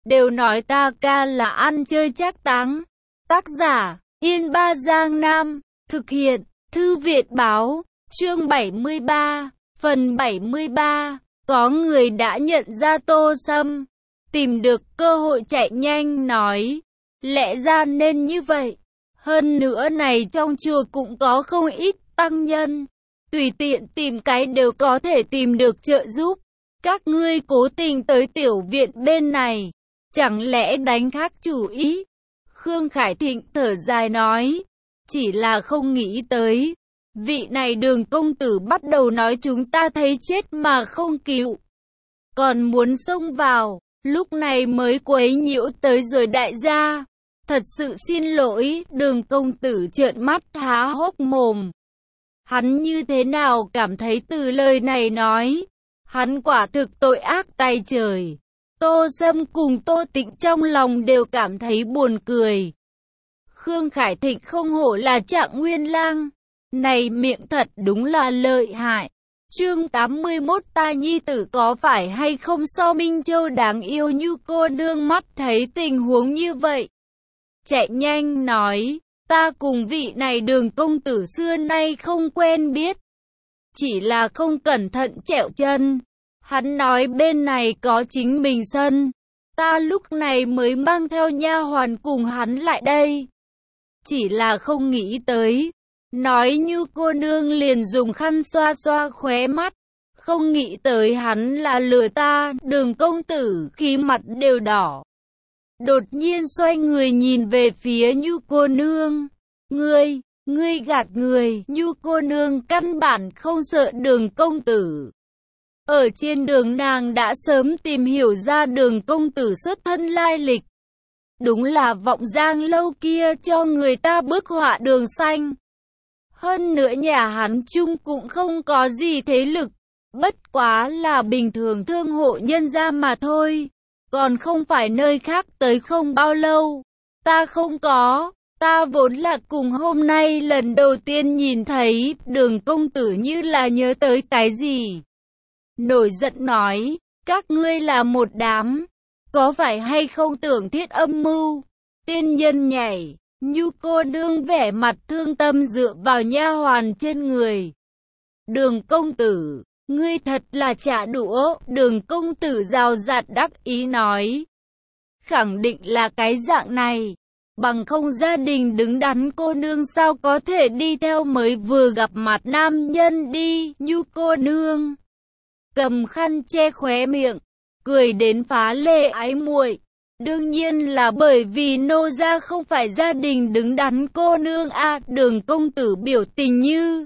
đều nói ta ca là ăn chơi trác táng. Tác giả, Yên Ba Giang Nam, thực hiện, Thư viện báo, chương 73, phần 73, có người đã nhận ra Tô Sâm, tìm được cơ hội chạy nhanh nói, lẽ ra nên như vậy. Hơn nữa này trong chùa cũng có không ít tăng nhân, tùy tiện tìm cái đều có thể tìm được trợ giúp. Các ngươi cố tình tới tiểu viện bên này, chẳng lẽ đánh khác chủ ý? Khương Khải Thịnh thở dài nói, chỉ là không nghĩ tới, vị này Đường công tử bắt đầu nói chúng ta thấy chết mà không cứu, còn muốn xông vào, lúc này mới quấy nhiễu tới rồi đại gia. Thật sự xin lỗi. Đường công tử trợn mắt há hốc mồm. Hắn như thế nào cảm thấy từ lời này nói, hắn quả thực tội ác tay trời. Tô Sâm cùng Tô Tịnh trong lòng đều cảm thấy buồn cười. Khương Khải Thịnh không hổ là Trạng Nguyên Lang, này miệng thật đúng là lợi hại. Chương 81 ta nhi tử có phải hay không so Minh Châu đáng yêu như cô nương mắt thấy tình huống như vậy. Chạy nhanh nói, ta cùng vị này Đường công tử xưa nay không quen biết. Chỉ là không cẩn thận trẹo chân. Hắn nói bên này có chính mình sân. Ta lúc này mới mang theo nha hoàn cùng hắn lại đây. Chỉ là không nghĩ tới. Nói như cô nương liền dùng khăn xoa xoa khóe mắt. Không nghĩ tới hắn là lừa ta. Đường công tử khi mặt đều đỏ. Đột nhiên xoay người nhìn về phía Nhu cô nương. Ngươi gạt người. Nhu cô nương căn bản không sợ Đường công tử. Ở trên đường nàng đã sớm tìm hiểu ra Đường công tử xuất thân lai lịch. Đúng là Vọng Giang lâu kia cho người ta bức họa đường xanh. Hơn nữa nhà hắn chung cũng không có gì thế lực. Bất quá là bình thường thương hộ nhân gia mà thôi. Còn không phải nơi khác tới không bao lâu. Ta không có. Ta vốn là cùng hôm nay lần đầu tiên nhìn thấy. Đường công tử như là nhớ tới cái gì. Nổi giận nói, các ngươi là một đám. Có phải hay không tưởng thiết âm mưu? Tiên nhân nhảy. Nhu cô nương vẻ mặt thương tâm dựa vào nha hoàn trên người. Đường công tử, ngươi thật là trả đũa. Đường công tử rào rạt đắc ý nói. Khẳng định là cái dạng này. Bằng không gia đình đứng đắn cô nương sao có thể đi theo mới vừa gặp mặt nam nhân đi. Nhu cô nương cầm khăn che khóe miệng, cười đến phá lệ ái muội. Đương nhiên là bởi vì nô gia không phải gia đình đứng đắn cô nương a. Đường công tử biểu tình như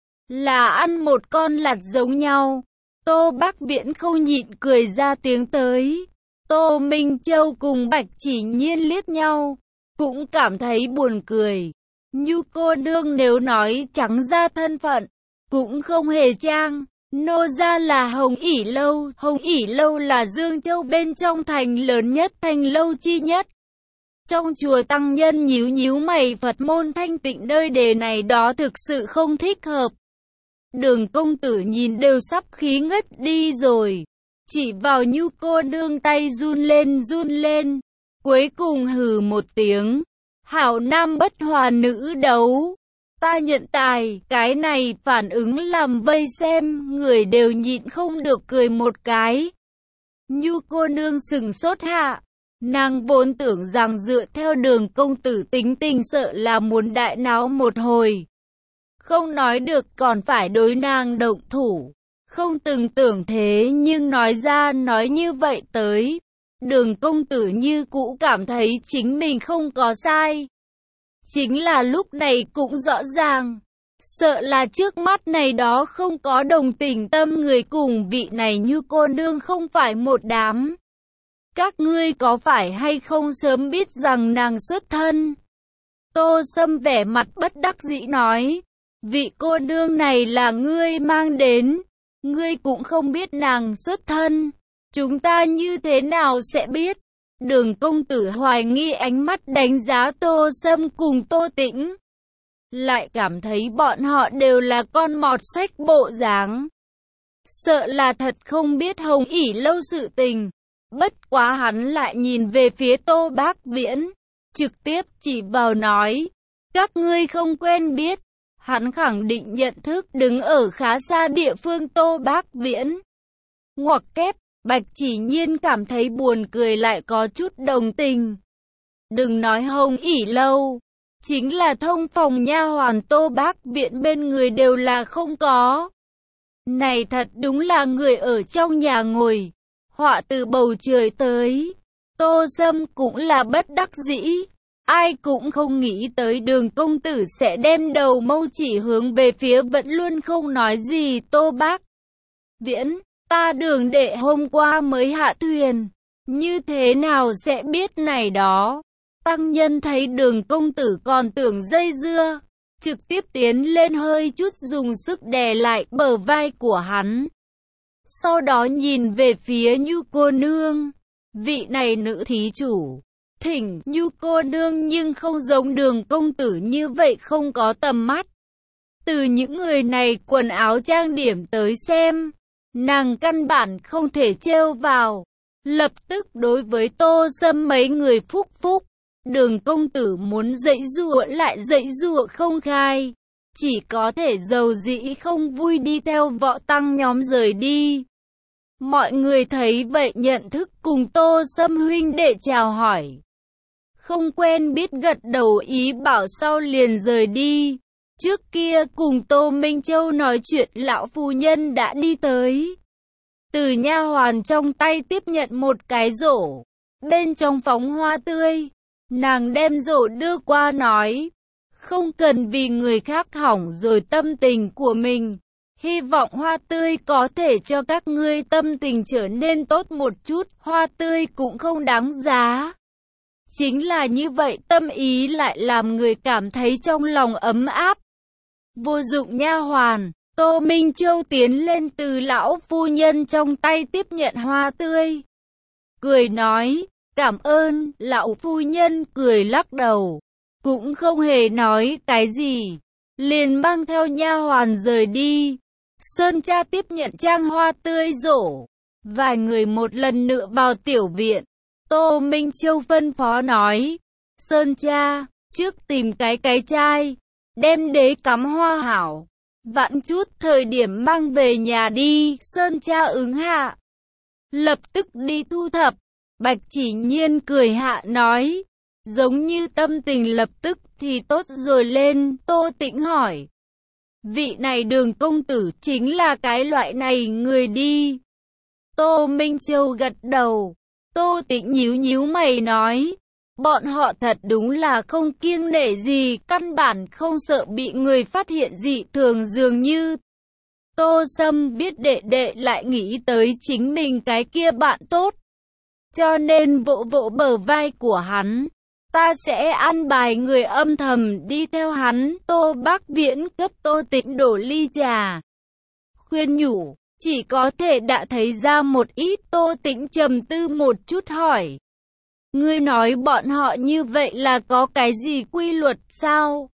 là ăn một con lạt giống nhau. Tô Bắc Viễn không nhịn cười ra tiếng tới. Tô Minh Châu cùng Bạch Chỉ Nhiên liếc nhau, cũng cảm thấy buồn cười. Nhu cô nương nếu nói trắng ra thân phận, cũng không hề trang. Nô gia là Hồng ỷ lâu. Hồng ỷ lâu là Dương Châu bên trong thành lớn nhất thành lâu chi nhất. Trong chùa tăng nhân nhíu nhíu mày, Phật môn thanh tịnh nơi đề này đó thực sự không thích hợp. Đường công tử nhìn đều sắp khí ngất đi rồi. Chỉ vào Nhu cô nương tay run lên. Cuối cùng hừ một tiếng. Hảo nam bất hòa nữ đấu. Ta nhận tài. Cái này phản ứng làm vây xem người đều nhịn không được cười một cái. Nhu cô nương sừng sốt hạ. Nàng vốn tưởng rằng dựa theo Đường công tử tính tình sợ là muốn đại náo một hồi. Không nói được còn phải đối nàng động thủ. Không từng tưởng thế nhưng nói ra nói như vậy tới. Đường công tử như cũ cảm thấy chính mình không có sai. Chính là lúc này cũng rõ ràng. Sợ là trước mắt này đó không có đồng tình tâm người cùng vị này như cô nương không phải một đám. Các ngươi có phải hay không sớm biết rằng nàng xuất thân? Tô Sâm vẻ mặt bất đắc dĩ nói. Vị cô nương này là ngươi mang đến. Ngươi cũng không biết nàng xuất thân. Chúng ta như thế nào sẽ biết? Đường công tử hoài nghi ánh mắt đánh giá Tô Sâm cùng Tô Tĩnh. Lại cảm thấy bọn họ đều là con mọt sách bộ dáng. Sợ là thật không biết Hồng ỷ lâu sự tình. Bất quá hắn lại nhìn về phía Tô Bác Viễn, trực tiếp chỉ vào nói, các ngươi không quen biết. Hắn khẳng định nhận thức đứng ở khá xa địa phương Tô Bác Viễn. Ngoặc kép, Bạch Chỉ Nhiên cảm thấy buồn cười lại có chút đồng tình. Đừng nói Hồng ỉ lâu, chính là thông phòng nha hoàn Tô Bác Viễn bên người đều là không có. Này thật đúng là người ở trong nhà ngồi, họa từ bầu trời tới. Tô Sâm cũng là bất đắc dĩ. Ai cũng không nghĩ tới Đường công tử sẽ đem đầu mâu chỉ hướng về phía vẫn luôn không nói gì Tô Bác Viễn. Ta Đường đệ hôm qua mới hạ thuyền, như thế nào sẽ biết này đó. Tăng nhân thấy Đường công tử còn tưởng dây dưa, trực tiếp tiến lên hơi chút dùng sức đè lại bờ vai của hắn. Sau đó nhìn về phía Nhu cô nương, vị này nữ thí chủ. Thỉnh Nhu cô nương nhưng không giống Đường công tử như vậy không có tầm mắt. Từ những người này quần áo trang điểm tới xem, nàng căn bản không thể trêu vào. Lập tức đối với Tô Sâm mấy người phúc phúc. Đường công tử muốn dãy dụa lại dãy dụa không khai. Chỉ có thể dầu dĩ không vui đi theo võ tăng nhóm rời đi. Mọi người thấy vậy nhận thức cùng Tô Sâm huynh đệ chào hỏi. Không quen biết gật đầu ý bảo sau liền rời đi. Trước kia cùng Tô Minh Châu nói chuyện lão phu nhân đã đi tới. Từ nha hoàn trong tay tiếp nhận một cái rổ. Bên trong phóng hoa tươi. Nàng đem rổ đưa qua nói. Không cần vì người khác hỏng rồi tâm tình của mình. Hy vọng hoa tươi có thể cho các ngươi tâm tình trở nên tốt một chút. Hoa tươi cũng không đáng giá. Chính là như vậy tâm ý lại làm người cảm thấy trong lòng ấm áp. Vô dụng nha hoàn, Tô Minh Châu tiến lên từ lão phu nhân trong tay tiếp nhận hoa tươi. Cười nói, cảm ơn, lão phu nhân cười lắc đầu. Cũng không hề nói cái gì, liền mang theo nha hoàn rời đi. Sơn cha tiếp nhận trang hoa tươi rổ. Vài người một lần nữa vào tiểu viện. Tô Minh Châu phân phó nói, Sơn cha, trước tìm cái chai, đem đế cắm hoa hảo, vãn chút thời điểm mang về nhà đi. Sơn cha ứng hạ, lập tức đi thu thập. Bạch Chỉ Nhiên cười hạ nói, giống như tâm tình lập tức thì tốt rồi lên. Tô Tĩnh hỏi, vị này Đường công tử chính là cái loại này người đi. Tô Minh Châu gật đầu. Tô Tĩnh nhíu nhíu mày nói, bọn họ thật đúng là không kiêng nể gì, căn bản không sợ bị người phát hiện dị thường dường như. Tô Sâm biết đệ đệ lại nghĩ tới chính mình cái kia bạn tốt, cho nên vỗ vỗ bờ vai của hắn. Ta sẽ an bài người âm thầm đi theo hắn. Tô Bác Viễn cấp Tô Tĩnh đổ ly trà, khuyên nhủ. Chỉ có thể đã thấy ra một ít. Tô Tĩnh trầm tư một chút hỏi, ngươi nói bọn họ như vậy là có cái gì quy luật sao?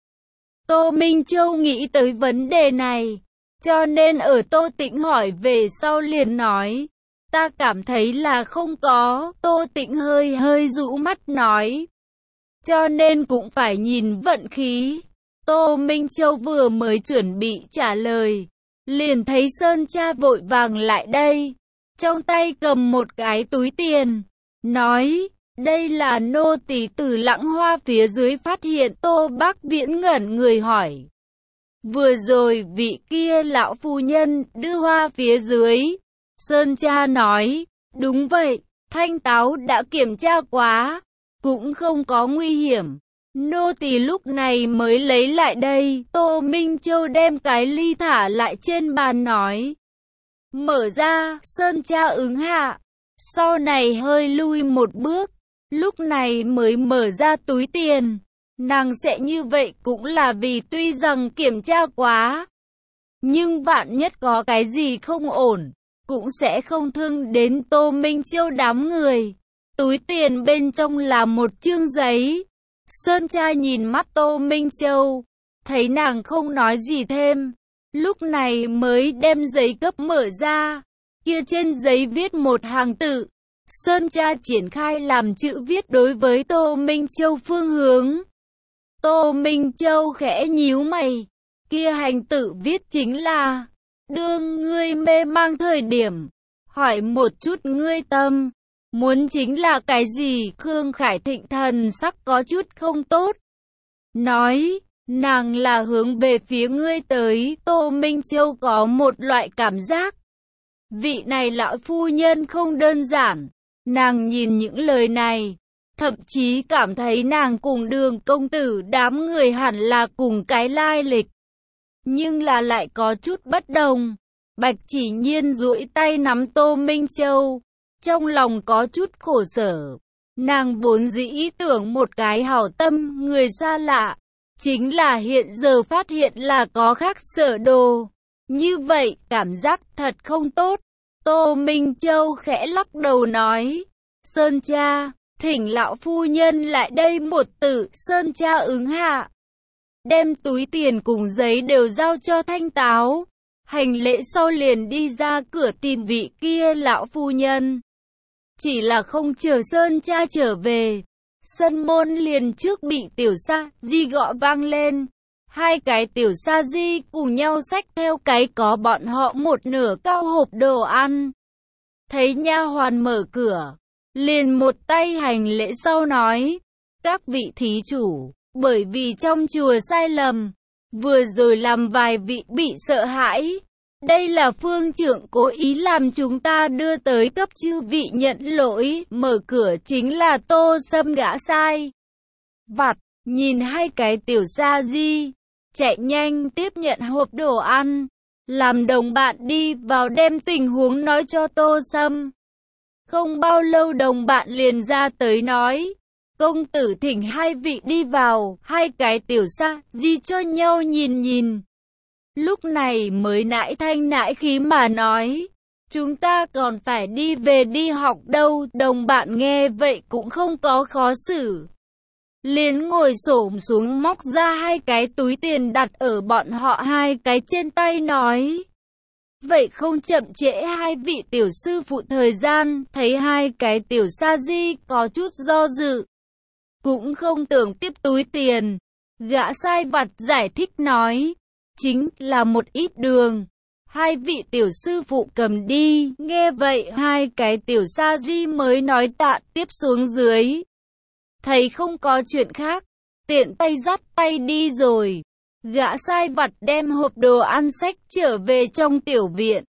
Tô Minh Châu nghĩ tới vấn đề này, cho nên ở Tô Tĩnh hỏi về sau liền nói, ta cảm thấy là không có. Tô Tĩnh hơi rũ mắt nói, cho nên cũng phải nhìn vận khí. Tô Minh Châu vừa mới chuẩn bị trả lời, liền thấy Sơn cha vội vàng lại đây, trong tay cầm một cái túi tiền, nói, đây là nô tỳ từ Lãng Hoa phía dưới phát hiện. Tô Bác Viễn ngẩn người hỏi, vừa rồi vị kia lão phu nhân đưa hoa phía dưới. Sơn cha nói, đúng vậy, Thanh Táo đã kiểm tra quá, cũng không có nguy hiểm. Nô tỳ lúc này mới lấy lại đây. Tô Minh Châu đem cái ly thả lại trên bàn nói, mở ra. Sơn cha ứng hạ, sau này hơi lui một bước, lúc này mới mở ra túi tiền. Nàng sẽ như vậy cũng là vì tuy rằng kiểm tra quá, nhưng vạn nhất có cái gì không ổn, cũng sẽ không thương đến Tô Minh Châu đám người. Túi tiền bên trong là một chương giấy. Sơn cha nhìn mắt Tô Minh Châu, thấy nàng không nói gì thêm, lúc này mới đem giấy cấp mở ra. Kia trên giấy viết một hàng tự, Sơn Tra triển khai làm chữ viết đối với Tô Minh Châu phương hướng. Tô Minh Châu khẽ nhíu mày. Kia hành tự viết chính là: đương ngươi mê mang thời điểm, hỏi một chút ngươi tâm. Muốn chính là cái gì? Khương Khải Thịnh thần sắc có chút không tốt. Nói, nàng là hướng về phía ngươi tới. Tô Minh Châu có một loại cảm giác. Vị này lão phu nhân không đơn giản. Nàng nhìn những lời này, thậm chí cảm thấy nàng cùng Đường công tử đám người hẳn là cùng cái lai lịch. Nhưng là lại có chút bất đồng. Bạch Chỉ Nhiên duỗi tay nắm Tô Minh Châu, trong lòng có chút khổ sở. Nàng vốn dĩ ý tưởng một cái hảo tâm người xa lạ, chính là hiện giờ phát hiện là có khác sở đồ. Như vậy cảm giác thật không tốt. Tô Minh Châu khẽ lắc đầu nói, Sơn Cha, thỉnh lão phu nhân lại đây một tử. Sơn Cha ứng hạ, đem túi tiền cùng giấy đều giao cho Thanh Táo. Hành lễ sau liền đi ra cửa tìm vị kia lão phu nhân. Chỉ là không chờ Sơn Cha trở về, sân môn liền trước bị tiểu sa di gõ vang lên. Hai cái tiểu sa di cùng nhau xách theo cái có bọn họ một nửa cao hộp đồ ăn. Thấy nha hoàn mở cửa, liền một tay hành lễ sau nói, các vị thí chủ, bởi vì trong chùa sai lầm, vừa rồi làm vài vị bị sợ hãi. Đây là phương trưởng cố ý làm chúng ta đưa tới cấp chư vị nhận lỗi. Mở cửa chính là Tô Sâm gã sai vặt. Nhìn hai cái tiểu sa di chạy nhanh tiếp nhận hộp đồ ăn, làm đồng bạn đi vào đem tình huống nói cho Tô Sâm. Không bao lâu đồng bạn liền ra tới nói, công tử thỉnh hai vị đi vào. Hai cái tiểu sa di cho nhau nhìn nhìn, lúc này mới nãi thanh nãi khí mà nói, chúng ta còn phải đi về đi học đâu. Đồng bạn nghe vậy cũng không có khó xử, liền ngồi xổm xuống móc ra hai cái túi tiền đặt ở bọn họ hai cái trên tay nói, vậy không chậm trễ hai vị tiểu sư phụ thời gian. Thấy hai cái tiểu sa di có chút do dự, cũng không tưởng tiếp túi tiền, gã sai vặt giải thích nói, chính là một ít đường, hai vị tiểu sư phụ cầm đi. Nghe vậy hai cái tiểu sa di mới nói tạ tiếp xuống dưới. Thấy không có chuyện khác, tiện tay dắt tay đi rồi. Gã sai vặt đem hộp đồ ăn xách trở về trong tiểu viện.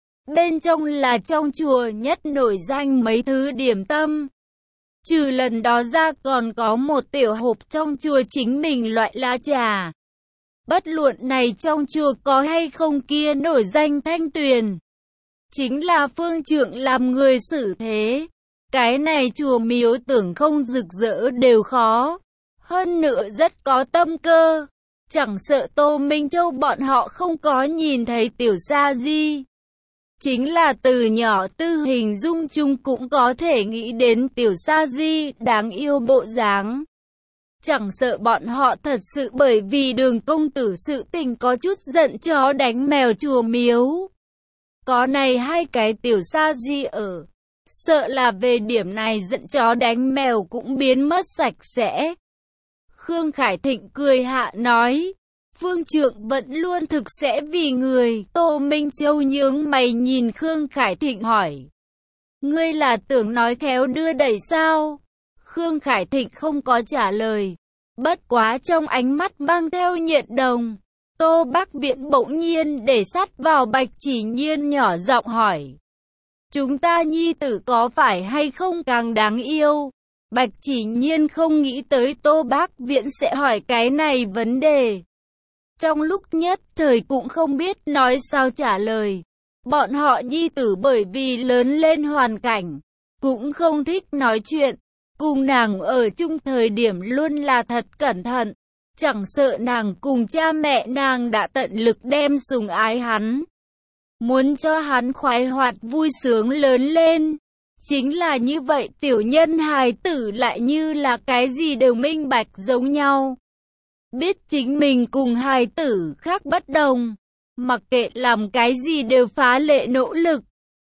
Bên trong là trong chùa nhất nổi danh mấy thứ điểm tâm. Trừ lần đó ra còn có một tiểu hộp trong chùa chính mình loại lá trà. Bất luận này trong chùa có hay không kia nổi danh Thanh Tuyền, chính là phương trượng làm người xử thế. Cái này chùa miếu tưởng không rực rỡ đều khó. Hơn nữa rất có tâm cơ. Chẳng sợ Tô Minh Châu bọn họ không có nhìn thấy tiểu sa di, chính là từ nhỏ tư hình dung chung cũng có thể nghĩ đến tiểu sa di đáng yêu bộ dáng. Chẳng sợ bọn họ thật sự bởi vì Đường công tử sự tình có chút giận chó đánh mèo chùa miếu. Có này hai cái tiểu sa di ở, sợ là về điểm này giận chó đánh mèo cũng biến mất sạch sẽ. Khương Khải Thịnh cười hạ nói, phương trượng vẫn luôn thực sẽ vì người. Tô Minh Châu nhướng mày nhìn Khương Khải Thịnh hỏi, ngươi là tưởng nói khéo đưa đẩy sao? Khương Khải Thịnh không có trả lời, bất quá trong ánh mắt mang theo nhiệt đồng. Tô Bác Viễn bỗng nhiên để sát vào Bạch Chỉ Nhiên nhỏ giọng hỏi, chúng ta nhi tử có phải hay không càng đáng yêu? Bạch Chỉ Nhiên không nghĩ tới Tô Bác Viễn sẽ hỏi cái này vấn đề. Trong lúc nhất thời cũng không biết nói sao trả lời. Bọn họ nhi tử bởi vì lớn lên hoàn cảnh, cũng không thích nói chuyện. Cùng nàng ở chung thời điểm luôn là thật cẩn thận. Chẳng sợ nàng cùng cha mẹ nàng đã tận lực đem sủng ái hắn, muốn cho hắn khoái hoạt vui sướng lớn lên. Chính là như vậy tiểu nhân hài tử lại như là cái gì đều minh bạch giống nhau. Biết chính mình cùng hài tử khác bất đồng, mặc kệ làm cái gì đều phá lệ nỗ lực.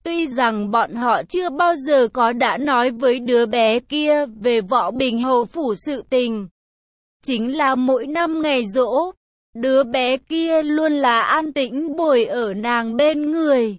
Tuy rằng bọn họ chưa bao giờ có đã nói với đứa bé kia về Võ Bình Hầu phủ sự tình. Chính là mỗi năm ngày giỗ, đứa bé kia luôn là an tĩnh bồi ở nàng bên người.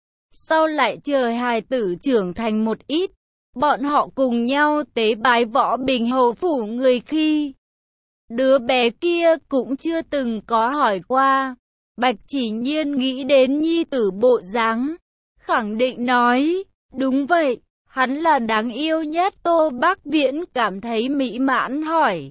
Sau lại chờ hài tử trưởng thành một ít, bọn họ cùng nhau tế bái Võ Bình Hầu phủ người khi. Đứa bé kia cũng chưa từng có hỏi qua. Bạch Chỉ Nhiên nghĩ đến nhi tử bộ dáng, khẳng định nói, đúng vậy, hắn là đáng yêu nhất. Tô Bác Viễn cảm thấy mỹ mãn hỏi,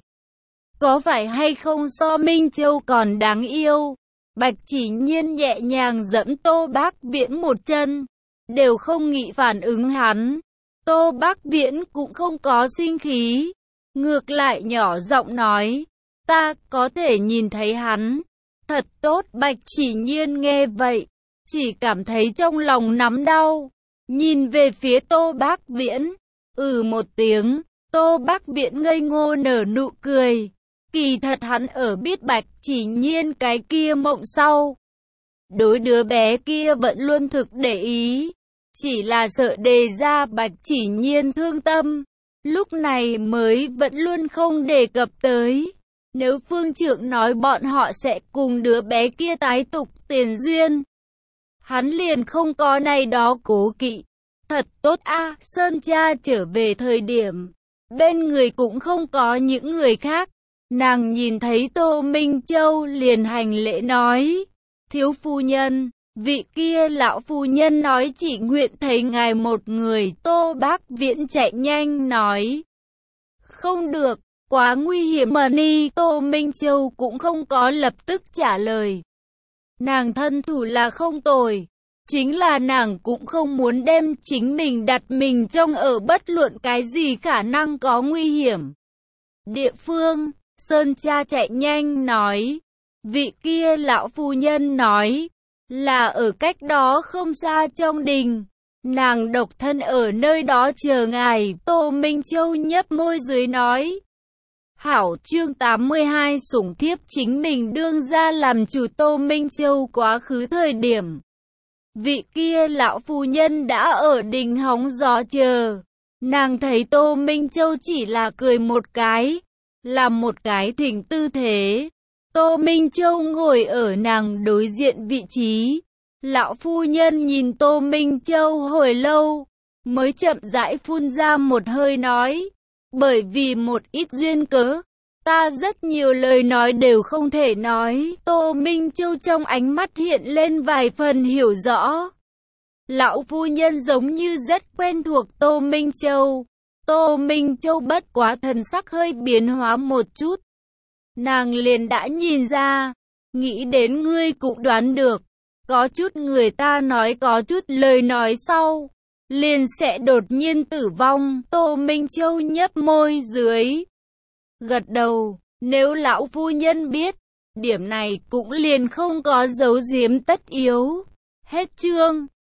có phải hay không so Minh Châu còn đáng yêu? Bạch Chỉ Nhiên nhẹ nhàng giẫm Tô Bác Viễn một chân, đều không nghĩ phản ứng hắn. Tô Bác Viễn cũng không có sinh khí, ngược lại nhỏ giọng nói, ta có thể nhìn thấy hắn. Thật tốt. Bạch Chỉ Nhiên nghe vậy, chỉ cảm thấy trong lòng nắm đau, nhìn về phía Tô Bác Viễn, một tiếng. Tô Bác Viễn ngây ngô nở nụ cười. Kỳ thật hắn ở biết Bạch Chỉ Nhiên cái kia mộng sau, đối đứa bé kia vẫn luôn thực để ý, chỉ là sợ đề ra Bạch Chỉ Nhiên thương tâm, lúc này mới vẫn luôn không đề cập tới. Nếu Phương Trượng nói bọn họ sẽ cùng đứa bé kia tái tục tiền duyên, hắn liền không có này đó cố kỵ. Thật tốt a. Sơn cha trở về thời điểm, bên người cũng không có những người khác. Nàng nhìn thấy Tô Minh Châu liền hành lễ nói, thiếu phu nhân, vị kia lão phu nhân nói chỉ nguyện thấy ngài một người. Tô Bác Viễn chạy nhanh nói, không được, quá nguy hiểm mà ni. Tô Minh Châu cũng không có lập tức trả lời. Nàng thân thủ là không tồi, chính là nàng cũng không muốn đem chính mình đặt mình trong ở bất luận cái gì khả năng có nguy hiểm địa phương. Sơn cha chạy nhanh nói, vị kia lão phu nhân nói, là ở cách đó không xa trong đình, nàng độc thân ở nơi đó chờ ngài. Tô Minh Châu nhấp môi dưới nói, hảo. Chương 82 sủng thiếp chính mình đương ra làm chủ. Tô Minh Châu quá khứ thời điểm, vị kia lão phu nhân đã ở đình hóng gió chờ, nàng thấy Tô Minh Châu chỉ là cười một cái, làm một cái thỉnh tư thế. Tô Minh Châu ngồi ở nàng đối diện vị trí. Lão phu nhân nhìn Tô Minh Châu hồi lâu, mới chậm rãi phun ra một hơi nói, bởi vì một ít duyên cớ, ta rất nhiều lời nói đều không thể nói. Tô Minh Châu trong ánh mắt hiện lên vài phần hiểu rõ. Lão phu nhân giống như rất quen thuộc Tô Minh Châu. Tô Minh Châu bất quá thần sắc hơi biến hóa một chút, nàng liền đã nhìn ra, nghĩ đến ngươi cũng đoán được, có chút người ta nói có chút lời nói sau, liền sẽ đột nhiên tử vong. Tô Minh Châu nhấp môi dưới, gật đầu, nếu lão phu nhân biết, điểm này cũng liền không có giấu giếm tất yếu. Hết chương.